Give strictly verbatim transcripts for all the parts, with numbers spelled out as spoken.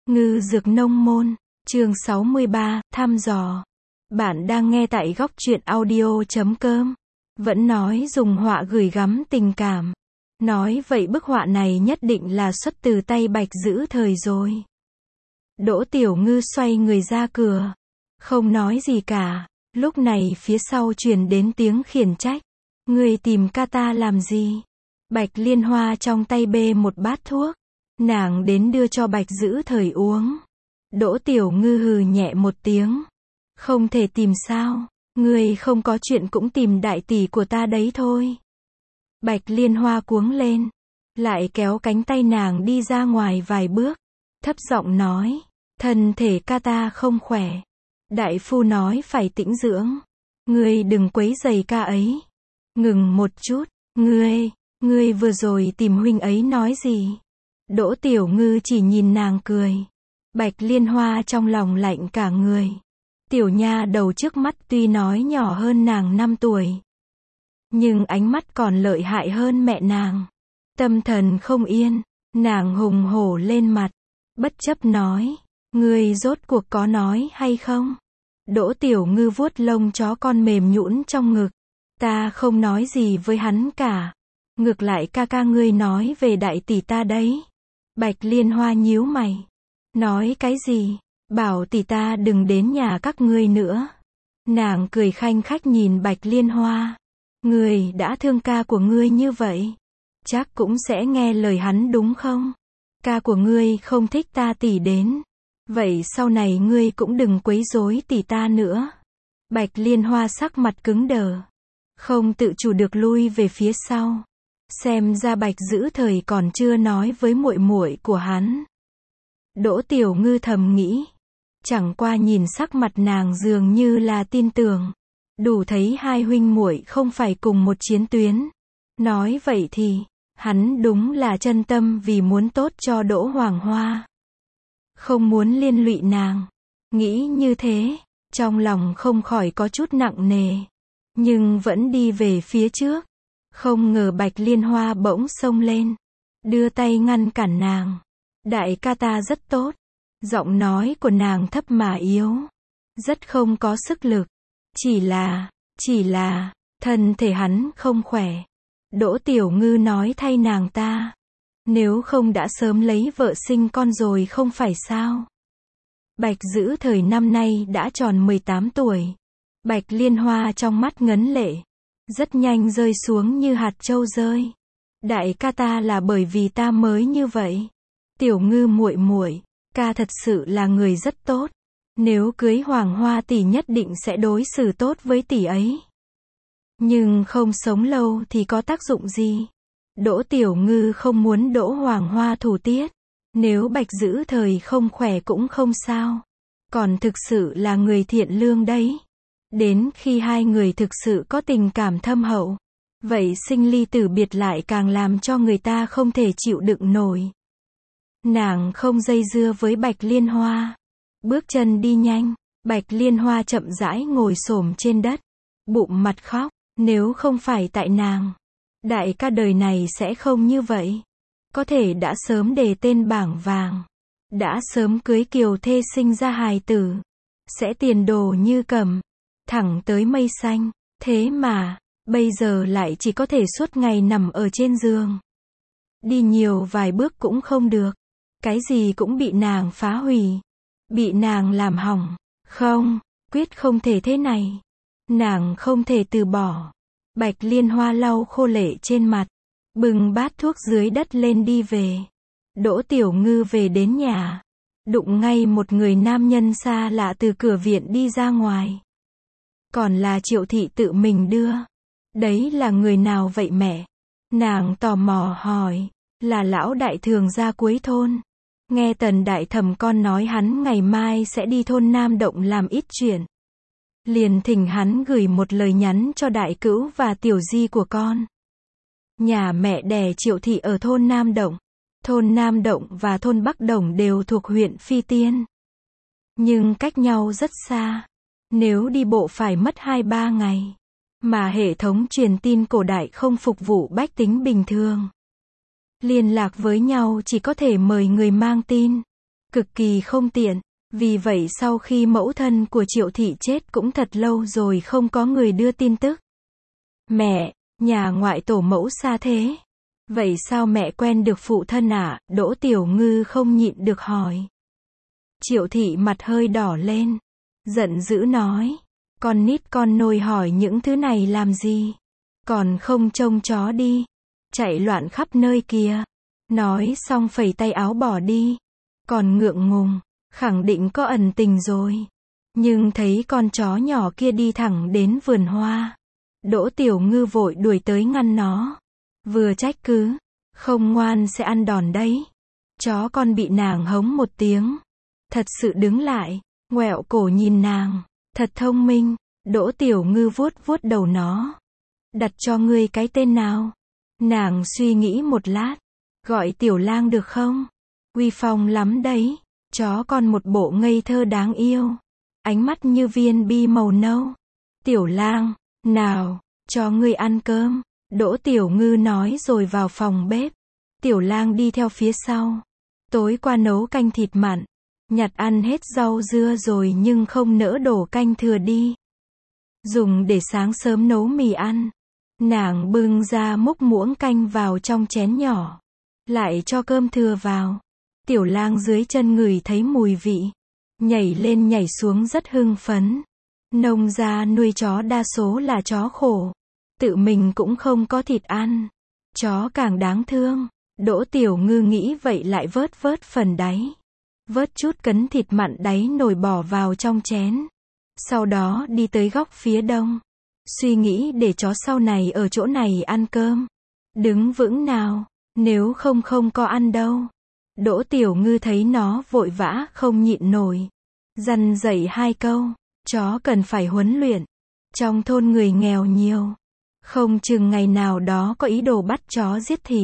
Ngư Dược Nông Môn, chương sáu mươi ba, thăm dò. Bạn đang nghe tại góc truyện audio chấm com. Vẫn nói dùng họa gửi gắm tình cảm. Nói vậy bức họa này nhất định là xuất từ tay Bạch Dữ Thời rồi. Đỗ Tiểu Ngư xoay người ra cửa. Không nói gì cả. Lúc này phía sau truyền đến tiếng khiển trách. Người tìm ca ta làm gì? Bạch Liên Hoa trong tay bê một bát thuốc. Nàng đến đưa cho Bạch Dữ Thời uống. Đỗ Tiểu Ngư hừ nhẹ một tiếng. Không thể tìm sao? Ngươi không có chuyện cũng tìm đại tỷ của ta đấy thôi. Bạch Liên Hoa cuống lên. Lại kéo cánh tay nàng đi ra ngoài vài bước. Thấp giọng nói. Thân thể ca ta không khỏe. Đại phu nói phải tĩnh dưỡng. Ngươi đừng quấy rầy ca ấy. Ngừng một chút. Ngươi, ngươi vừa rồi tìm huynh ấy nói gì? Đỗ Tiểu Ngư chỉ nhìn nàng cười. Bạch Liên Hoa trong lòng lạnh cả người. Tiểu nha đầu trước mắt tuy nói nhỏ hơn nàng năm tuổi. Nhưng ánh mắt còn lợi hại hơn mẹ nàng. Tâm thần không yên. Nàng hùng hổ lên mặt. Bất chấp nói. Ngươi rốt cuộc có nói hay không? Đỗ Tiểu Ngư vuốt lông chó con mềm nhũn trong ngực. Ta không nói gì với hắn cả. Ngược lại ca ca ngươi nói về đại tỷ ta đấy. Bạch Liên Hoa nhíu mày. Nói cái gì? Bảo tỷ ta đừng đến nhà các ngươi nữa. Nàng cười khanh khách nhìn Bạch Liên Hoa. Ngươi đã thương ca của ngươi như vậy. Chắc cũng sẽ nghe lời hắn đúng không? Ca của ngươi không thích ta tỷ đến. Vậy sau này ngươi cũng đừng quấy rối tỷ ta nữa. Bạch Liên Hoa sắc mặt cứng đờ. Không tự chủ được lui về phía sau. Xem ra Bạch Dữ Thời còn chưa nói với muội muội của hắn. Đỗ Tiểu Ngư thầm nghĩ. Chẳng qua nhìn sắc mặt nàng dường như là tin tưởng. Đủ thấy hai huynh muội không phải cùng một chiến tuyến. Nói vậy thì, hắn đúng là chân tâm vì muốn tốt cho Đỗ Hoàng Hoa. Không muốn liên lụy nàng. Nghĩ như thế, trong lòng không khỏi có chút nặng nề. Nhưng vẫn đi về phía trước. Không ngờ Bạch Liên Hoa bỗng xông lên. Đưa tay ngăn cản nàng. Đại ca ta rất tốt. Giọng nói của nàng thấp mà yếu. Rất không có sức lực. Chỉ là, chỉ là, thân thể hắn không khỏe. Đỗ Tiểu Ngư nói thay nàng ta. Nếu không đã sớm lấy vợ sinh con rồi không phải sao? Bạch Dữ Thời năm nay đã tròn mười tám tuổi. Bạch Liên Hoa trong mắt ngấn lệ. Rất nhanh rơi xuống như hạt châu rơi. Đại ca ta là bởi vì ta mới như vậy. Tiểu Ngư muội muội, ca thật sự là người rất tốt. Nếu cưới Hoàng Hoa tỷ nhất định sẽ đối xử tốt với tỷ ấy. Nhưng không sống lâu thì có tác dụng gì? Đỗ Tiểu Ngư không muốn Đỗ Hoàng Hoa thủ tiết. Nếu Bạch Dữ Thời không khỏe cũng không sao. Còn thực sự là người thiện lương đấy. Đến khi hai người thực sự có tình cảm thâm hậu. Vậy sinh ly tử biệt lại càng làm cho người ta không thể chịu đựng nổi. Nàng không dây dưa với Bạch Liên Hoa. Bước chân đi nhanh. Bạch Liên Hoa chậm rãi ngồi xổm trên đất. Bụng mặt khóc. Nếu không phải tại nàng, đại ca đời này sẽ không như vậy. Có thể đã sớm đề tên bảng vàng. Đã sớm cưới kiều thê sinh ra hài tử. Sẽ tiền đồ như cầm. Thẳng tới mây xanh. Thế mà, bây giờ lại chỉ có thể suốt ngày nằm ở trên giường. Đi nhiều vài bước cũng không được. Cái gì cũng bị nàng phá hủy. Bị nàng làm hỏng. Không, quyết không thể thế này. Nàng không thể từ bỏ. Bạch Liên Hoa lau khô lệ trên mặt. Bừng bát thuốc dưới đất lên đi về. Đỗ Tiểu Ngư về đến nhà. Đụng ngay một người nam nhân xa lạ từ cửa viện đi ra ngoài. Còn là Triệu thị tự mình đưa. Đấy là người nào vậy mẹ? Nàng tò mò hỏi. Là lão đại thường gia cuối thôn. Nghe Tần đại thẩm con nói hắn ngày mai sẽ đi thôn Nam Động làm ít chuyện. Liền thỉnh hắn gửi một lời nhắn cho đại cữu và tiểu di của con. Nhà mẹ đẻ Triệu thị ở thôn Nam Động. Thôn Nam Động và thôn Bắc Đồng đều thuộc huyện Phi Tiên. Nhưng cách nhau rất xa. Nếu đi bộ phải mất hai ba ngày. Mà hệ thống truyền tin cổ đại không phục vụ bách tính bình thường. Liên lạc với nhau chỉ có thể mời người mang tin. cực kỳ không tiện. Vì vậy sau khi mẫu thân của Triệu thị chết cũng thật lâu rồi không có người đưa tin tức. Mẹ, nhà ngoại tổ mẫu xa thế. Vậy sao mẹ quen được phụ thân ạ? Đỗ Tiểu Ngư không nhịn được hỏi. Triệu thị mặt hơi đỏ lên. Giận dữ nói. Con nít con nôi hỏi những thứ này làm gì? Còn không trông chó đi. Chạy loạn khắp nơi kìa. Nói xong phẩy tay áo bỏ đi. Còn ngượng ngùng. Khẳng định có ẩn tình rồi. Nhưng thấy con chó nhỏ kia đi thẳng đến vườn hoa. Đỗ Tiểu Ngư vội đuổi tới ngăn nó. Vừa trách cứ. Không ngoan sẽ ăn đòn đấy. Chó con bị nàng hống một tiếng. Thật sự đứng lại. Ngoẹo cổ nhìn nàng. Thật thông minh. Đỗ Tiểu Ngư vuốt vuốt đầu nó. Đặt cho ngươi cái tên nào? Nàng suy nghĩ một lát. Gọi Tiểu Lang được không? Uy phong lắm đấy. Chó con một bộ ngây thơ đáng yêu. Ánh mắt như viên bi màu nâu. Tiểu Lang, nào, cho ngươi ăn cơm. Đỗ Tiểu Ngư nói rồi vào phòng bếp. Tiểu Lang đi theo phía sau. Tối qua nấu canh thịt mặn. Nhặt ăn hết rau dưa rồi nhưng không nỡ đổ canh thừa đi. Dùng để sáng sớm nấu mì ăn. Nàng bưng ra múc muỗng canh vào trong chén nhỏ. Lại cho cơm thừa vào. Tiểu Lang dưới chân ngửi thấy mùi vị. Nhảy lên nhảy xuống rất hưng phấn. Nông gia nuôi chó đa số là chó khổ. Tự mình cũng không có thịt ăn. Chó càng đáng thương. Đỗ Tiểu Ngư nghĩ vậy lại vớt vớt phần đáy. Vớt chút cấn thịt mặn đáy nồi bỏ vào trong chén. Sau đó đi tới góc phía đông. Suy nghĩ để chó sau này ở chỗ này ăn cơm. Đứng vững nào. Nếu không không có ăn đâu. Đỗ Tiểu Ngư thấy nó vội vã không nhịn nổi. Dằn dạy hai câu. Chó cần phải huấn luyện. Trong thôn người nghèo nhiều. Không chừng ngày nào đó có ý đồ bắt chó giết thịt.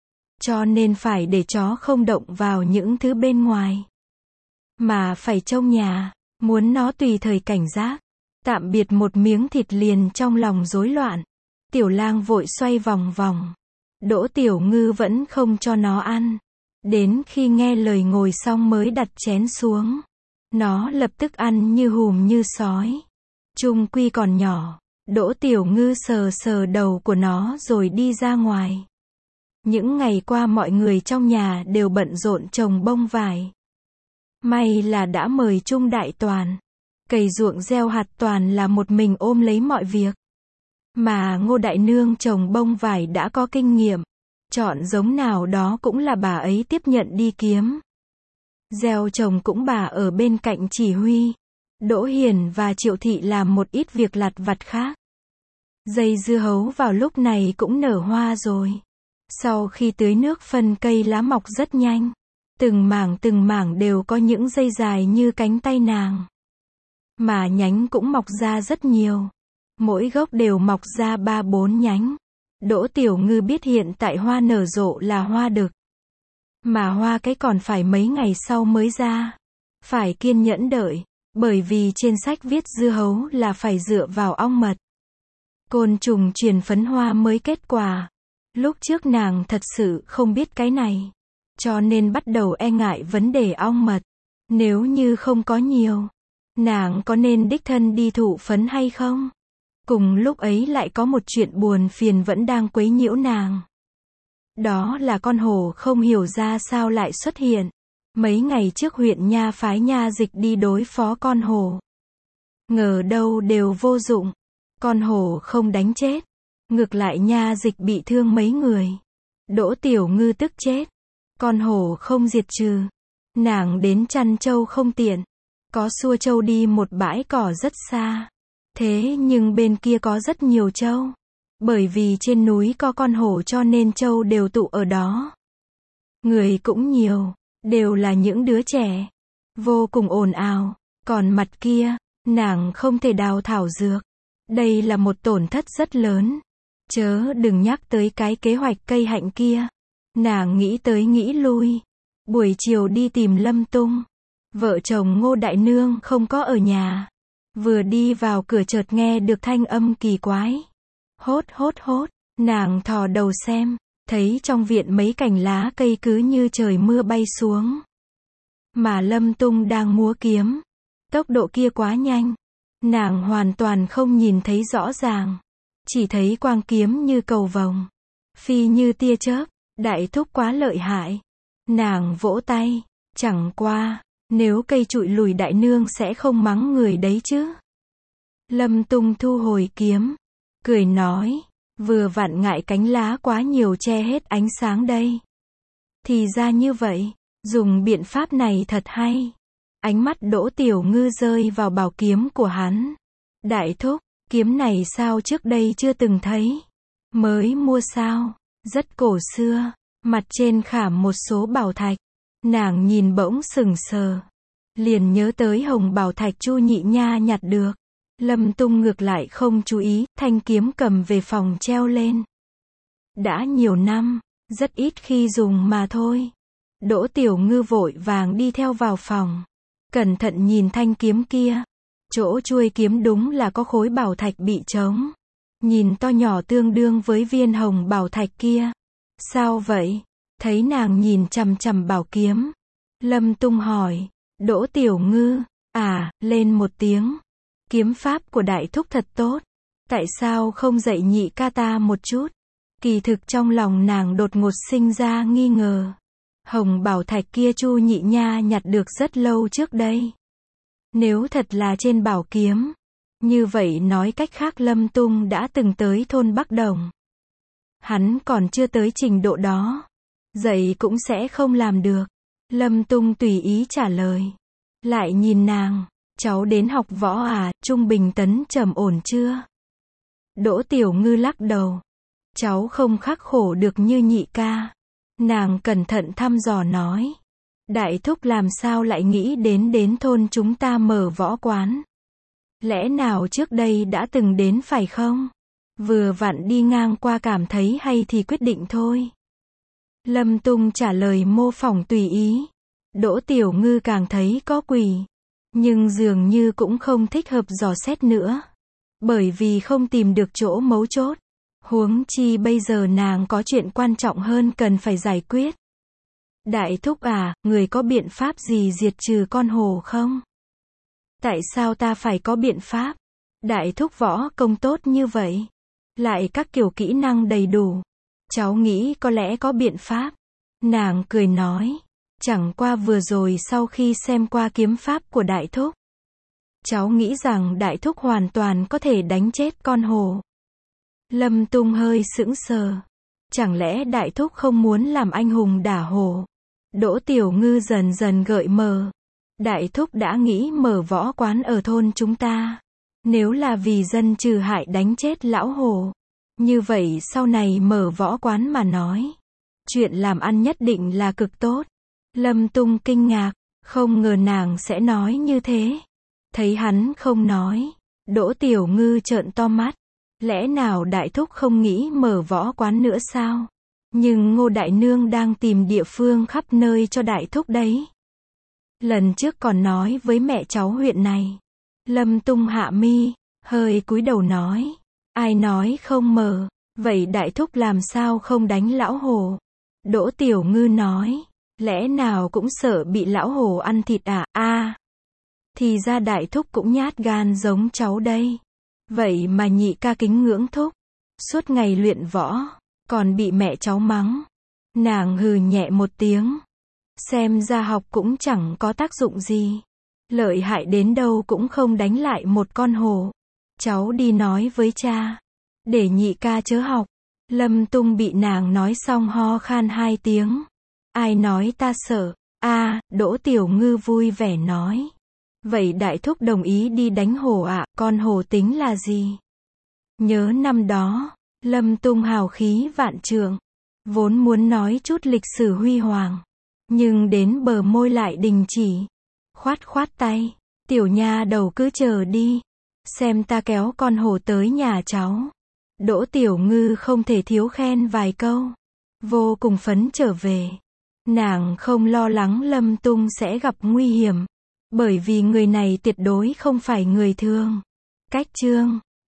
Cho nên phải để chó không động vào những thứ bên ngoài. Mà phải trông nhà. Muốn nó tùy thời cảnh giác. Tạm biệt một miếng thịt liền trong lòng rối loạn. Tiểu Lang vội xoay vòng vòng. Đỗ Tiểu Ngư vẫn không cho nó ăn. Đến khi nghe lời ngồi xong mới đặt chén xuống. Nó lập tức ăn như hùm như sói. Chung quy còn nhỏ. Đỗ Tiểu Ngư sờ sờ đầu của nó rồi đi ra ngoài. Những ngày qua mọi người trong nhà đều bận rộn trồng bông vải. May là đã mời Trung Đại Toàn. Cày ruộng gieo hạt toàn là một mình ôm lấy mọi việc. Mà Ngô Đại Nương trồng bông vải đã có kinh nghiệm. Chọn giống nào đó cũng là bà ấy tiếp nhận đi kiếm. Gieo trồng cũng bà ở bên cạnh chỉ huy. Đỗ Hiền và Triệu Thị làm một ít việc lặt vặt khác. Dây dưa hấu vào lúc này cũng nở hoa rồi. Sau khi tưới nước phân cây lá mọc rất nhanh. Từng mảng từng mảng đều có những dây dài như cánh tay nàng. Mà nhánh cũng mọc ra rất nhiều. Mỗi gốc đều mọc ra ba bốn nhánh. Đỗ Tiểu Ngư biết hiện tại hoa nở rộ là hoa đực. Mà hoa cái còn phải mấy ngày sau mới ra. Phải kiên nhẫn đợi. Bởi vì trên sách viết dưa hấu là phải dựa vào ong mật. Côn trùng truyền phấn hoa mới kết quả. Lúc trước nàng thật sự không biết cái này. Cho nên bắt đầu e ngại vấn đề ong mật. Nếu như không có nhiều. Nàng có nên đích thân đi thụ phấn hay không? Cùng lúc ấy lại có một chuyện buồn phiền vẫn đang quấy nhiễu nàng. Đó là con hổ không hiểu ra sao lại xuất hiện. Mấy ngày trước huyện nha phái nha dịch đi đối phó con hổ. Ngờ đâu đều vô dụng. Con hổ không đánh chết. Ngược lại nha dịch bị thương mấy người. Đỗ Tiểu Ngư tức chết. Con hổ không diệt trừ. Nàng đến chăn trâu không tiện. Có xua trâu đi một bãi cỏ rất xa. Thế nhưng bên kia có rất nhiều trâu. Bởi vì trên núi có con hổ cho nên trâu đều tụ ở đó. Người cũng nhiều. Đều là những đứa trẻ. Vô cùng ồn ào. Còn mặt kia, nàng không thể đào thảo dược. Đây là một tổn thất rất lớn. Chớ đừng nhắc tới cái kế hoạch cây hạnh kia. Nàng nghĩ tới nghĩ lui. Buổi chiều đi tìm Lâm Tung. Vợ chồng Ngô Đại Nương không có ở nhà. Vừa đi vào cửa chợt nghe được thanh âm kỳ quái. Hốt hốt hốt. Nàng thò đầu xem. Thấy trong viện mấy cành lá cây cứ như trời mưa bay xuống. mà Lâm Tung đang múa kiếm. Tốc độ kia quá nhanh. Nàng hoàn toàn không nhìn thấy rõ ràng. Chỉ thấy quang kiếm như cầu vồng. Phi như tia chớp. Đại thúc quá lợi hại. Nàng vỗ tay. Chẳng qua, nếu cây trụi lùi đại nương sẽ không mắng người đấy chứ. Lâm Tung thu hồi kiếm. Cười nói. Vừa vặn ngại cánh lá quá nhiều che hết ánh sáng đây. Thì ra như vậy. Dùng biện pháp này thật hay. Ánh mắt Đỗ Tiểu Ngư rơi vào bảo kiếm của hắn. Đại thúc, kiếm này sao trước đây chưa từng thấy? Mới mua sao? Rất cổ xưa. Mặt trên khảm một số bảo thạch. Nàng nhìn bỗng sững sờ. Liền nhớ tới hồng bảo thạch Chu Nhị Nha nhặt được. Lâm Tung ngược lại không chú ý, thanh kiếm cầm về phòng treo lên. Đã nhiều năm, rất ít khi dùng mà thôi. Đỗ Tiểu Ngư vội vàng đi theo vào phòng. Cẩn thận nhìn thanh kiếm kia. Chỗ chuôi kiếm đúng là có khối bảo thạch bị trống. Nhìn to nhỏ tương đương với viên hồng bảo thạch kia. Sao vậy? Thấy nàng nhìn chằm chằm bảo kiếm. Lâm Tung hỏi. Đỗ Tiểu Ngư, à, lên một tiếng. Kiếm pháp của đại thúc thật tốt. Tại sao không dạy nhị ca ta một chút? Kỳ thực trong lòng nàng đột ngột sinh ra nghi ngờ. Hồng bảo thạch kia Chu Nhị Nha nhặt được rất lâu trước đây. Nếu thật là trên bảo kiếm, như vậy nói cách khác Lâm Tung đã từng tới thôn Bắc Đồng. Hắn còn chưa tới trình độ đó. Dạy cũng sẽ không làm được. Lâm Tung tùy ý trả lời. Lại nhìn nàng. Cháu đến học võ à, trung bình tấn trầm ổn chưa? Đỗ Tiểu Ngư lắc đầu. Cháu không khắc khổ được như nhị ca. Nàng cẩn thận thăm dò nói. Đại thúc làm sao lại nghĩ đến đến thôn chúng ta mở võ quán? Lẽ nào trước đây đã từng đến phải không? Vừa vặn đi ngang qua cảm thấy hay thì quyết định thôi. Lâm Tung trả lời mô phỏng tùy ý. Đỗ Tiểu Ngư càng thấy có quỷ. Nhưng dường như cũng không thích hợp dò xét nữa. Bởi vì không tìm được chỗ mấu chốt. Huống chi bây giờ nàng có chuyện quan trọng hơn cần phải giải quyết. Đại thúc à, người có biện pháp gì diệt trừ con hổ không? Tại sao ta phải có biện pháp? Đại thúc võ công tốt như vậy. Lại các kiểu kỹ năng đầy đủ. Cháu nghĩ có lẽ có biện pháp. Nàng cười nói. Chẳng qua vừa rồi sau khi xem qua kiếm pháp của đại thúc. Cháu nghĩ rằng đại thúc hoàn toàn có thể đánh chết con hổ. Lâm Tung hơi sững sờ. Chẳng lẽ đại thúc không muốn làm anh hùng đả hổ? Đỗ Tiểu Ngư dần dần gợi mờ. Đại thúc đã nghĩ mở võ quán ở thôn chúng ta. Nếu là vì dân trừ hại đánh chết lão hổ. Như vậy sau này mở võ quán mà nói. Chuyện làm ăn nhất định là cực tốt. Lâm Tung kinh ngạc. Không ngờ nàng sẽ nói như thế. Thấy hắn không nói. Đỗ Tiểu Ngư trợn to mắt. Lẽ nào đại thúc không nghĩ mở võ quán nữa sao? Nhưng Ngô Đại Nương đang tìm địa phương khắp nơi cho đại thúc đấy. Lần trước còn nói với mẹ cháu huyện này. Lâm Tung hạ mi, hơi cúi đầu nói. Ai nói không mở, vậy đại thúc làm sao không đánh lão hổ? Đỗ Tiểu Ngư nói. Lẽ nào cũng sợ bị lão hổ ăn thịt à? A, à, thì ra đại thúc cũng nhát gan giống cháu đây. Vậy mà nhị ca kính ngưỡng thúc. Suốt ngày luyện võ, còn bị mẹ cháu mắng. Nàng hừ nhẹ một tiếng. Xem ra học cũng chẳng có tác dụng gì. Lợi hại đến đâu cũng không đánh lại một con hổ. Cháu đi nói với cha. Để nhị ca chớ học. Lâm Tung bị nàng nói xong ho khan hai tiếng. Ai nói ta sợ? A, à, Đỗ Tiểu Ngư vui vẻ nói. Vậy đại thúc đồng ý đi đánh hổ ạ, à, con hổ tính là gì? Nhớ năm đó, Lâm Tung hào khí vạn trượng. Vốn muốn nói chút lịch sử huy hoàng. Nhưng đến bờ môi lại đình chỉ. Khoát khoát tay. Tiểu nha đầu cứ chờ đi. Xem ta kéo con hổ tới nhà cháu. Đỗ Tiểu Ngư không thể thiếu khen vài câu. Vô cùng phấn trở về. Nàng không lo lắng Lâm Tung sẽ gặp nguy hiểm. Bởi vì người này tuyệt đối không phải người thường. Cách chương